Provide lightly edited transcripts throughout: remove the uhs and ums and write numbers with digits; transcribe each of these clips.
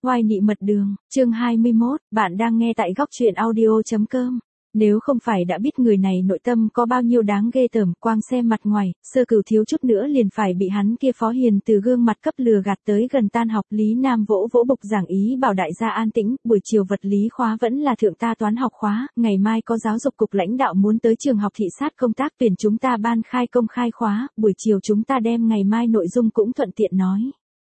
Oai nị mật đường, chương 21, bạn đang nghe tại góc truyện audio.com. Nếu không phải đã biết người này nội tâm có bao nhiêu đáng ghê tởm, quang xem mặt ngoài, Sơ Cửu thiếu chút nữa liền phải bị hắn kia phó hiền từ gương mặt cấp lừa gạt tới gần tan học. Lý Nam vỗ vỗ bục giảng ý bảo đại gia an tĩnh, buổi chiều vật lý khóa vẫn là thượng ta toán học khóa, ngày mai có giáo dục cục lãnh đạo muốn tới trường học thị sát công tác tuyển chúng ta ban khai công khai khóa, buổi chiều chúng ta đem ngày mai nội dung cũng thuận tiện nói.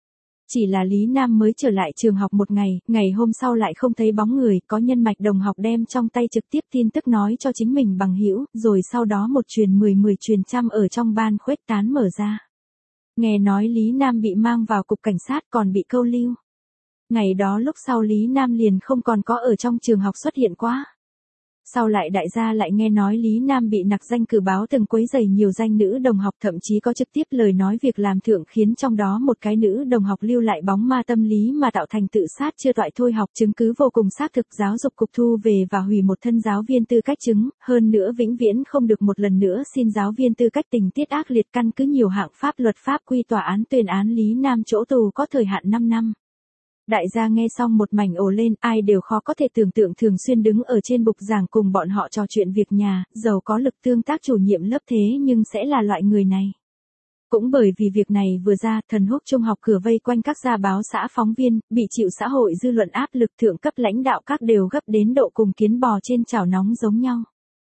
Chỉ là Lý Nam mới trở lại trường học một ngày, ngày hôm sau lại không thấy bóng người, có nhân mạch đồng học đem trong tay trực tiếp tin tức nói cho chính mình bằng hữu, rồi sau đó một truyền 10 truyền trăm ở trong ban khuếch tán mở ra. Nghe nói Lý Nam bị mang vào cục cảnh sát còn bị câu lưu. Ngày đó lúc sau Lý Nam liền không còn có ở trong trường học xuất hiện quá. Sau lại đại gia lại nghe nói Lý Nam bị nặc danh cử báo từng quấy rầy nhiều danh nữ đồng học, thậm chí có trực tiếp lời nói việc làm thượng khiến trong đó một cái nữ đồng học lưu lại bóng ma tâm lý mà tạo thành tự sát chưa toại thôi học, chứng cứ vô cùng xác thực. Giáo dục cục thu về và hủy một thân giáo viên tư cách chứng, hơn nữa vĩnh viễn không được một lần nữa xin giáo viên tư cách. Tình tiết ác liệt, căn cứ nhiều hạng pháp luật pháp quy tòa án tuyên án Lý Nam chỗ tù có thời hạn 5 năm. Đại gia nghe xong một mảnh ồ lên, ai đều khó có thể tưởng tượng thường xuyên đứng ở trên bục giảng cùng bọn họ trò chuyện việc nhà, giàu có lực tương tác chủ nhiệm lớp thế nhưng sẽ là loại người này. Cũng bởi vì việc này vừa ra, Thần Húc trung học cửa vây quanh các gia báo xã phóng viên, bị chịu xã hội dư luận áp lực, thượng cấp lãnh đạo các đều gấp đến độ cùng kiến bò trên chảo nóng giống nhau.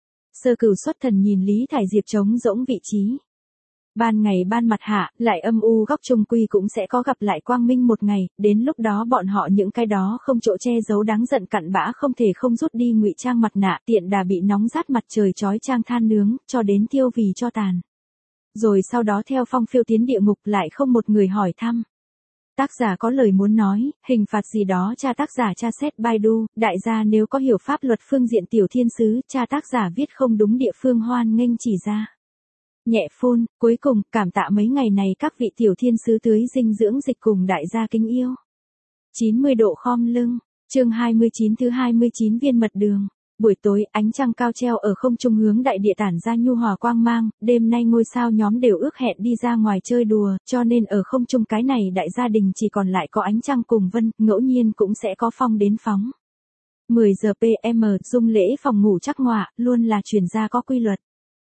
Sơ Cửu xuất thần nhìn Lý Thải Diệp trống rỗng vị trí. Ban ngày ban mặt hạ, lại âm u góc trung quy cũng sẽ có gặp lại quang minh một ngày, đến lúc đó bọn họ những cái đó không chỗ che giấu đáng giận cặn bã không thể không rút đi ngụy trang mặt nạ, tiện đà bị nóng rát mặt trời chói chang than nướng, cho đến tiêu vì cho tàn. Rồi sau đó theo phong phiêu tiến địa ngục, lại không một người hỏi thăm. Tác giả có lời muốn nói, hình phạt gì đó cha tác giả tra xét Baidu, đại gia nếu có hiểu pháp luật phương diện tiểu thiên sứ, cha tác giả viết không đúng địa phương hoan nghênh chỉ ra. Nhẹ phun, cuối cùng, cảm tạ mấy ngày này các vị tiểu thiên sứ tưới dinh dưỡng dịch cùng đại gia kính yêu. 90 độ khom lưng, chương 29 thứ 29 viên mật đường. Buổi tối, ánh trăng cao treo ở không trung hướng đại địa tản ra nhu hòa quang mang, đêm nay ngôi sao nhóm đều ước hẹn đi ra ngoài chơi đùa, cho nên ở không trung cái này đại gia đình chỉ còn lại có ánh trăng cùng vân, ngẫu nhiên cũng sẽ có phong đến phóng. 10 giờ PM, dung lễ phòng ngủ chắc ngọa, luôn là truyền ra có quy luật.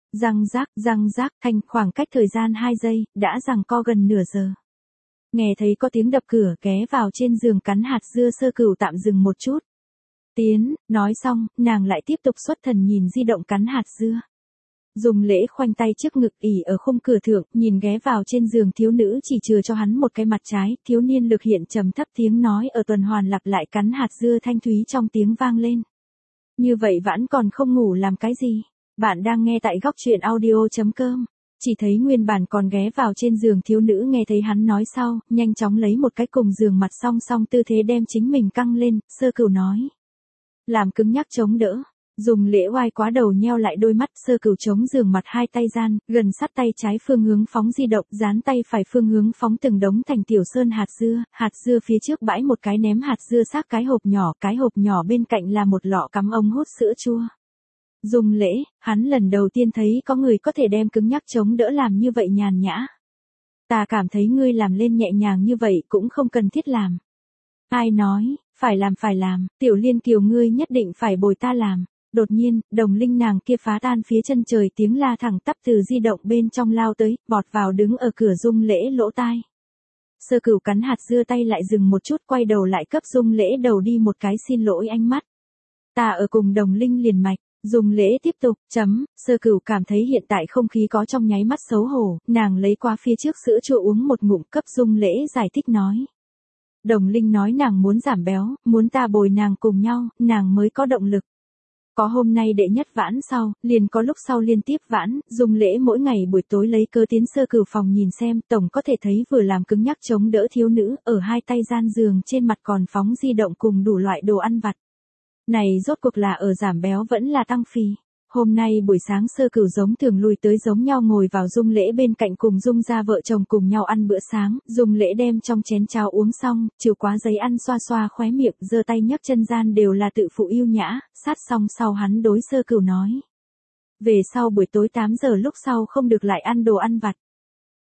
Răng rác, thanh khoảng cách thời gian 2 giây, đã giằng co gần nửa giờ. Nghe thấy có tiếng đập cửa, ghé vào trên giường cắn hạt dưa. Sơ Cửu tạm dừng một chút. Tiến, nói xong, nàng lại tiếp tục xuất thần nhìn di động cắn hạt dưa. Dùng lễ khoanh tay trước ngực ỉ ở khung cửa thượng, nhìn ghé vào trên giường thiếu nữ chỉ chừa cho hắn một cái mặt trái, thiếu niên lực hiện trầm thấp tiếng nói ở tuần hoàn lặp lại cắn hạt dưa thanh thúy trong tiếng vang lên. Như vậy vẫn còn không ngủ làm cái gì? Bạn đang nghe tại góc truyện audio.com. Chỉ thấy nguyên bản còn ghé vào trên giường thiếu nữ nghe thấy hắn nói sau, nhanh chóng lấy một cái cùng giường mặt song song tư thế đem chính mình căng lên. Sơ Cửu nói. Làm cứng nhắc chống đỡ. Dùng lễ oai quá đầu nheo lại đôi mắt. Sơ Cửu chống giường mặt hai tay gian, gần sát tay trái phương hướng phóng di động, dán tay phải phương hướng phóng từng đống thành tiểu sơn hạt dưa phía trước bãi một cái ném hạt dưa xác cái hộp nhỏ bên cạnh là một lọ cắm ống hút sữa chua. Dùng lễ, hắn lần đầu tiên thấy có người có thể đem cứng nhắc chống đỡ làm như vậy nhàn nhã. Ta cảm thấy ngươi làm lên nhẹ nhàng như vậy cũng không cần thiết làm. Ai nói, phải làm, Tiểu Liên Kiều ngươi nhất định phải bồi ta làm. Đột nhiên, Đồng Linh nàng kia phá tan phía chân trời tiếng la thẳng tắp từ di động bên trong lao tới, vọt vào đứng ở cửa Dung lễ lỗ tai. Sơ Cửu cắn hạt dưa tay lại dừng một chút, quay đầu lại cấp Dung lễ đầu đi một cái xin lỗi ánh mắt. Ta ở cùng Đồng Linh liền mạch. Dùng lễ tiếp tục, Sơ Cửu cảm thấy hiện tại không khí có trong nháy mắt xấu hổ, nàng lấy qua phía trước sữa chua uống một ngụm cấp Dung lễ giải thích nói. Đồng Linh nói nàng muốn giảm béo, muốn ta bồi nàng cùng nhau, nàng mới có động lực. Có hôm nay đệ nhất vãn sau, liền có lúc sau liên tiếp vãn, Dung lễ mỗi ngày buổi tối lấy cớ tiến Sơ Cửu phòng nhìn xem, tổng có thể thấy vừa làm cứng nhắc chống đỡ thiếu nữ, ở hai tay gian giường trên mặt còn phóng di động cùng đủ loại đồ ăn vặt. Này rốt cuộc là ở giảm béo vẫn là tăng phì. Hôm nay buổi sáng Sơ Cửu giống thường lui tới giống nhau ngồi vào Dung lễ bên cạnh cùng Dung gia vợ chồng cùng nhau ăn bữa sáng, Dung lễ đem trong chén cháo uống xong, chịu quá giấy ăn xoa xoa khóe miệng, giơ tay nhấc chân gian đều là tự phụ yêu nhã, sát xong sau hắn đối Sơ Cửu nói. Về sau buổi tối 8 giờ lúc sau không được lại ăn đồ ăn vặt.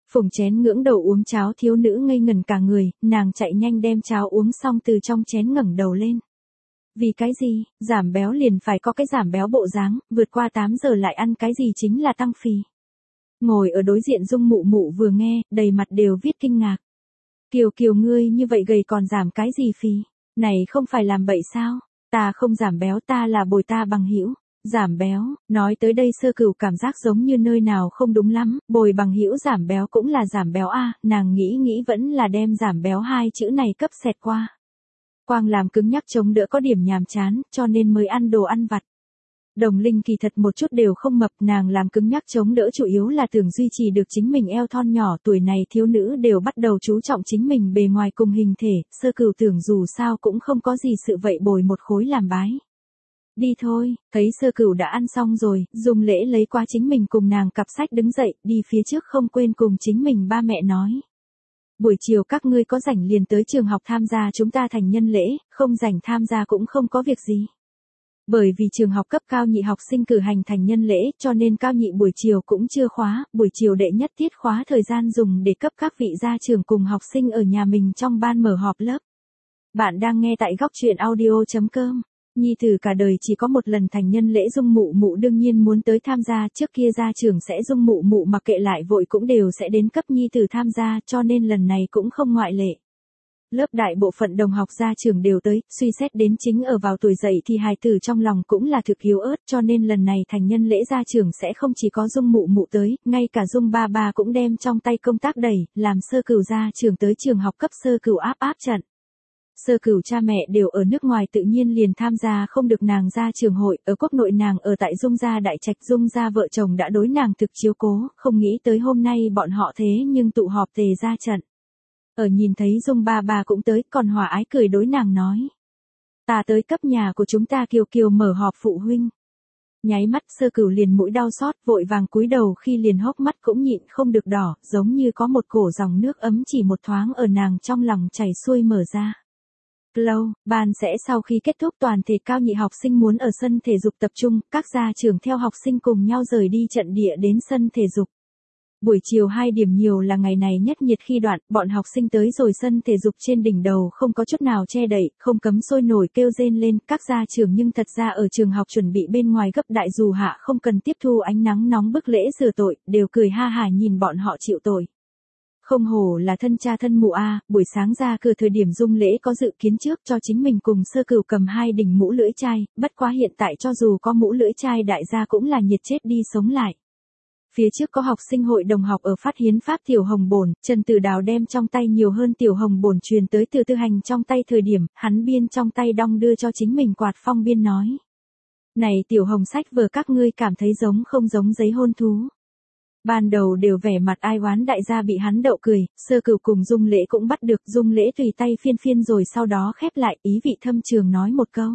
Phùng chén ngưỡng đầu uống cháo thiếu nữ ngây ngần cả người, nàng chạy nhanh đem cháo uống xong từ trong chén ngẩng đầu lên. Vì cái gì, giảm béo liền phải có cái giảm béo bộ dáng, vượt qua 8 giờ lại ăn cái gì chính là tăng phì. Ngồi ở đối diện Dung Mụ Mụ vừa nghe, đầy mặt đều viết kinh ngạc. Kiều Kiều ngươi như vậy gầy còn giảm cái gì phì, này không phải làm bậy sao, ta không giảm béo ta là bồi ta bằng hữu. Giảm béo, nói tới đây Sơ Cửu cảm giác giống như nơi nào không đúng lắm, bồi bằng hữu giảm béo cũng là giảm béo a, nàng nghĩ vẫn là đem giảm béo hai chữ này cấp xẹt qua. Quang làm cứng nhắc chống đỡ có điểm nhàm chán, cho nên mới ăn đồ ăn vặt. Đồng Linh kỳ thật một chút đều không mập, nàng làm cứng nhắc chống đỡ chủ yếu là tưởng duy trì được chính mình eo thon nhỏ, tuổi này thiếu nữ đều bắt đầu chú trọng chính mình bề ngoài cùng hình thể, Sơ Cửu tưởng dù sao cũng không có gì sự vậy bồi một khối làm bái. Đi thôi, thấy Sơ Cửu đã ăn xong rồi, Dung Lễ lấy qua chính mình cùng nàng cặp sách đứng dậy, đi phía trước không quên cùng chính mình ba mẹ nói. Buổi chiều các ngươi có rảnh liền tới trường học tham gia chúng ta thành nhân lễ, không rảnh tham gia cũng không có việc gì. Bởi vì trường học cấp cao nhị học sinh cử hành thành nhân lễ, cho nên cao nhị buổi chiều cũng chưa khóa, buổi chiều đệ nhất tiết khóa thời gian dùng để cấp các vị gia trưởng cùng học sinh ở nhà mình trong ban mở họp lớp. Bạn đang nghe tại góc truyện audio.com. Nhi tử cả đời chỉ có một lần thành nhân lễ Dung Mụ Mụ đương nhiên muốn tới tham gia, trước kia gia trưởng sẽ Dung Mụ Mụ mặc kệ lại vội cũng đều sẽ đến cấp nhi tử tham gia, cho nên lần này cũng không ngoại lệ. Lớp đại bộ phận đồng học gia trưởng đều tới, suy xét đến chính ở vào tuổi dậy thì hài tử trong lòng cũng là thực yếu ớt, cho nên lần này thành nhân lễ gia trưởng sẽ không chỉ có Dung Mụ Mụ tới, ngay cả Dung ba ba cũng đem trong tay công tác đẩy, làm Sơ Cửu gia trưởng tới trường học cấp Sơ Cửu áp trận. Sơ Cửu cha mẹ đều ở nước ngoài tự nhiên liền tham gia không được nàng ra trường hội, ở quốc nội nàng ở tại Dung gia đại trạch, Dung gia vợ chồng đã đối nàng thực chiếu cố, không nghĩ tới hôm nay bọn họ thế nhưng tụ họp tề ra trận. Ở nhìn thấy Dung ba ba cũng tới, còn hòa ái cười đối nàng nói. Ta tới cấp nhà của chúng ta Kiều Kiều mở họp phụ huynh. Nháy mắt Sơ Cửu liền mũi đau xót, vội vàng cúi đầu khi liền hốc mắt cũng nhịn không được đỏ, giống như có một cổ dòng nước ấm chỉ một thoáng ở nàng trong lòng chảy xuôi mở ra. Lâu, ban sẽ sau khi kết thúc toàn thể cao nhị học sinh muốn ở sân thể dục tập trung, các gia trưởng theo học sinh cùng nhau rời đi trận địa đến sân thể dục. Buổi chiều 2 điểm nhiều là ngày này nhất nhiệt khi đoạn, bọn học sinh tới rồi sân thể dục trên đỉnh đầu không có chút nào che đậy, không cấm sôi nổi kêu rên lên, các gia trưởng nhưng thật ra ở trường học chuẩn bị bên ngoài gấp đại dù hạ không cần tiếp thu ánh nắng nóng bức lễ rửa tội, đều cười ha hả nhìn bọn họ chịu tội. Không hổ là thân cha thân mụ a, buổi sáng ra cửa thời điểm Dung Lễ có dự kiến trước cho chính mình cùng Sơ Cửu cầm 2 đỉnh mũ lưỡi chai, bất quá hiện tại cho dù có mũ lưỡi chai đại gia cũng là nhiệt chết đi sống lại. Phía trước có học sinh hội đồng học ở phát hiến pháp tiểu hồng bổn, Trần Tử Đào đem trong tay nhiều hơn tiểu hồng bổn truyền tới Từ Tư Hành trong tay thời điểm, hắn biên trong tay đong đưa cho chính mình quạt phong biên nói. Này tiểu hồng sách vở các ngươi cảm thấy giống không giống giấy hôn thú. Ban đầu đều vẻ mặt ai oán đại gia bị hắn đậu cười, Sơ Cửu cùng Dung Lễ cũng bắt được, Dung Lễ tùy tay phiên phiên rồi sau đó khép lại, ý vị thâm trường nói một câu.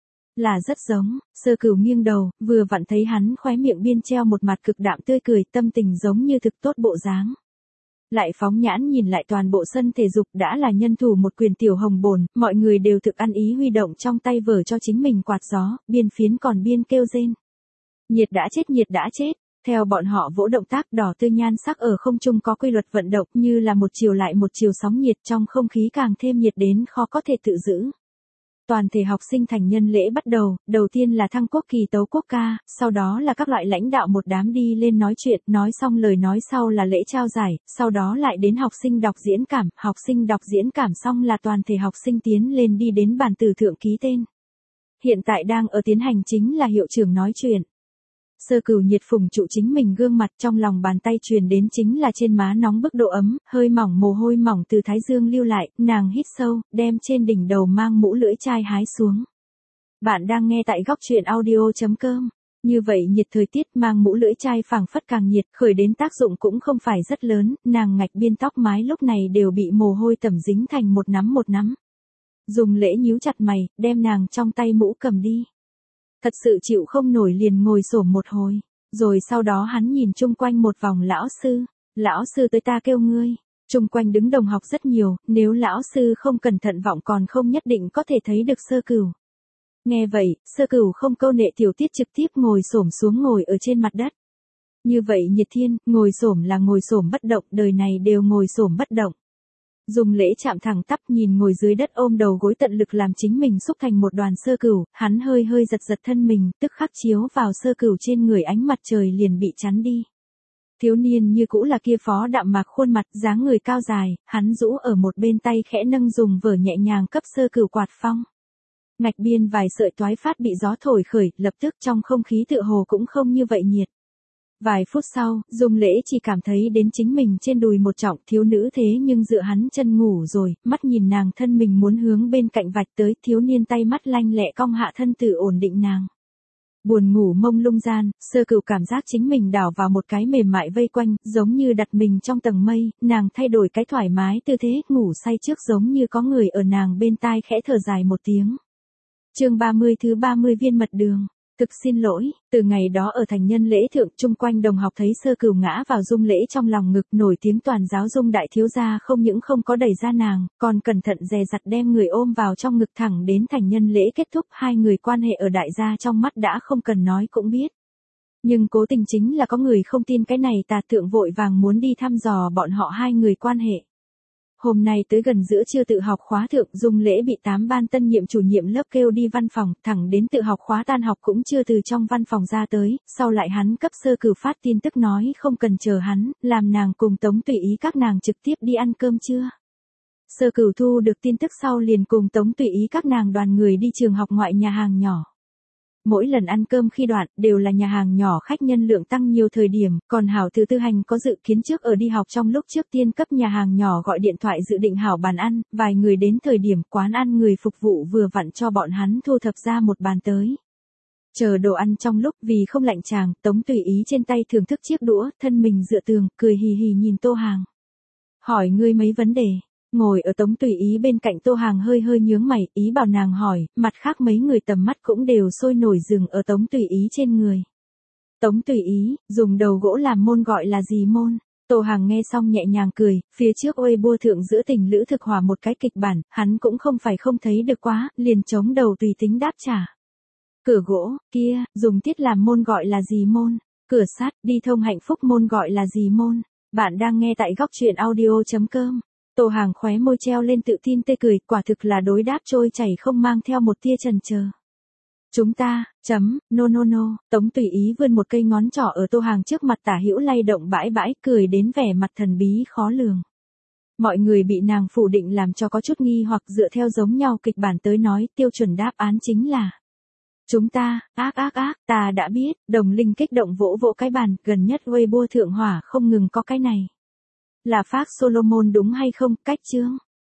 Là rất giống, Sơ Cửu nghiêng đầu, vừa vặn thấy hắn khóe miệng biên treo một mặt cực đạm tươi cười, tâm tình giống như thực tốt bộ dáng. Lại phóng nhãn nhìn lại toàn bộ sân thể dục đã là nhân thủ một quyền tiểu hồng bồn, mọi người đều thực ăn ý huy động trong tay vở cho chính mình quạt gió, biên phiến còn biên kêu rên. Nhiệt đã chết. Theo bọn họ vỗ động tác đỏ tươi nhan sắc ở không trung có quy luật vận động như là một chiều lại một chiều sóng nhiệt trong không khí càng thêm nhiệt đến khó có thể tự giữ. Toàn thể học sinh thành nhân lễ bắt đầu, đầu tiên là thăng quốc kỳ tấu quốc ca, sau đó là các loại lãnh đạo một đám đi lên nói chuyện, nói xong lời nói sau là lễ trao giải, sau đó lại đến học sinh đọc diễn cảm, học sinh đọc diễn cảm xong là toàn thể học sinh tiến lên đi đến bàn từ thượng ký tên. Hiện tại đang ở tiến hành chính là hiệu trưởng nói chuyện. Sơ Cửu nhiệt phùng trụ chính mình gương mặt, trong lòng bàn tay truyền đến chính là trên má nóng bức độ ấm, hơi mỏng mồ hôi mỏng từ thái dương lưu lại, nàng hít sâu, đem trên đỉnh đầu mang mũ lưỡi chai hái xuống. Bạn đang nghe tại góc truyện audio.com. Như vậy nhiệt thời tiết mang mũ lưỡi chai phảng phất càng nhiệt, khởi đến tác dụng cũng không phải rất lớn, nàng ngạch biên tóc mái lúc này đều bị mồ hôi tẩm dính thành một nắm. Dùng Lễ nhíu chặt mày, đem nàng trong tay mũ cầm đi. Thật sự chịu không nổi liền ngồi xổm một hồi, rồi sau đó hắn nhìn chung quanh một vòng lão sư tới ta kêu ngươi, chung quanh đứng đồng học rất nhiều, nếu lão sư không cẩn thận vọng còn không nhất định có thể thấy được Sơ Cửu. Nghe vậy, Sơ Cửu không câu nệ tiểu tiết trực tiếp ngồi xổm xuống ngồi ở trên mặt đất. Như vậy nhiệt thiên, ngồi xổm là ngồi xổm bất động, đời này đều ngồi xổm bất động. Dung Lễ chạm thẳng tắp nhìn ngồi dưới đất ôm đầu gối tận lực làm chính mình xúc thành một đoàn sơ cửu, hắn hơi hơi giật giật thân mình, tức khắc chiếu vào sơ cửu trên người ánh mặt trời liền bị chắn đi. Thiếu niên như cũ là kia phó đạm mạc khuôn mặt, dáng người cao dài, hắn rũ ở một bên tay khẽ nâng dùng vở nhẹ nhàng cấp sơ cửu quạt phong. Ngạch biên vài sợi toái phát bị gió thổi khởi, lập tức trong không khí tựa hồ cũng không như vậy nhiệt. Vài phút sau, Dung Lễ chỉ cảm thấy đến chính mình trên đùi một trọng, thiếu nữ thế nhưng dựa hắn chân ngủ rồi, mắt nhìn nàng thân mình muốn hướng bên cạnh vạch tới, thiếu niên tay mắt lanh lẹ cong hạ thân tự ổn định nàng. Buồn ngủ mông lung gian, sơ cửu cảm giác chính mình đảo vào một cái mềm mại vây quanh, giống như đặt mình trong tầng mây, nàng thay đổi cái thoải mái tư thế, ngủ say trước giống như có người ở nàng bên tai khẽ thở dài một tiếng. Chương 30 thứ 30 viên mật đường. Thực xin lỗi, từ ngày đó ở thành nhân lễ thượng chung quanh đồng học thấy sơ cửu ngã vào Dung Lễ trong lòng ngực, nổi tiếng toàn giáo Dung đại thiếu gia không những không có đẩy ra nàng, còn cẩn thận dè dặt đem người ôm vào trong ngực thẳng đến thành nhân lễ kết thúc, hai người quan hệ ở đại gia trong mắt đã không cần nói cũng biết. Nhưng cố tình chính là có người không tin cái này, tà thượng vội vàng muốn đi thăm dò bọn họ hai người quan hệ. Hôm nay tới gần giữa trưa tự học khóa thượng, Dung Lễ bị 8 ban tân nhiệm chủ nhiệm lớp kêu đi văn phòng, thẳng đến tự học khóa tan học cũng chưa từ trong văn phòng ra tới, sau lại hắn cấp sơ cửu phát tin tức nói không cần chờ hắn, làm nàng cùng Tống Tùy Ý các nàng trực tiếp đi ăn cơm trưa. Sơ cửu thu được tin tức sau liền cùng Tống Tùy Ý các nàng đoàn người đi trường học ngoại nhà hàng nhỏ. Mỗi lần ăn cơm khi đoạn, đều là nhà hàng nhỏ khách nhân lượng tăng nhiều thời điểm, còn Hảo từ Tư Hành có dự kiến trước ở đi học trong lúc trước tiên cấp nhà hàng nhỏ gọi điện thoại dự định hảo bàn ăn, vài người đến thời điểm quán ăn người phục vụ vừa vặn cho bọn hắn thu thập ra một bàn tới. Chờ đồ ăn trong lúc vì không lạnh chàng, Tống Tùy Ý trên tay thưởng thức chiếc đũa, thân mình dựa tường, cười hì hì nhìn Tô Hàng. Hỏi ngươi mấy vấn đề. Ngồi ở Tống Tùy Ý bên cạnh Tô Hàng hơi hơi nhướng mày, ý bảo nàng hỏi, mặt khác mấy người tầm mắt cũng đều sôi nổi dừng ở Tống Tùy Ý trên người. Tống Tùy Ý, dùng đầu gỗ làm môn gọi là gì môn? Tô Hàng nghe xong nhẹ nhàng cười, phía trước Weibo thượng giữa tình lữ thực hòa một cái kịch bản, hắn cũng không phải không thấy được quá, liền chống đầu tùy tính đáp trả. Cửa gỗ, kia, dùng tiết làm môn gọi là gì môn? Cửa sắt, đi thông hạnh phúc môn gọi là gì môn? Bạn đang nghe tại góc truyện audio.com. Tô Hàng khóe môi treo lên tự tin tê cười, quả thực là đối đáp trôi chảy không mang theo một tia chần chờ. Chúng ta, no. Tống Tùy Ý vươn một cây ngón trỏ ở Tô Hàng trước mặt tả hữu lay động bãi bãi, cười đến vẻ mặt thần bí khó lường. Mọi người bị nàng phủ định làm cho có chút nghi hoặc, dựa theo giống nhau kịch bản tới nói, tiêu chuẩn đáp án chính là chúng ta, ta đã biết, Đồng Linh kích động vỗ vỗ cái bàn, gần nhất Weibo thượng hỏa không ngừng có cái này. Là phác Solomon đúng hay không, cách chương.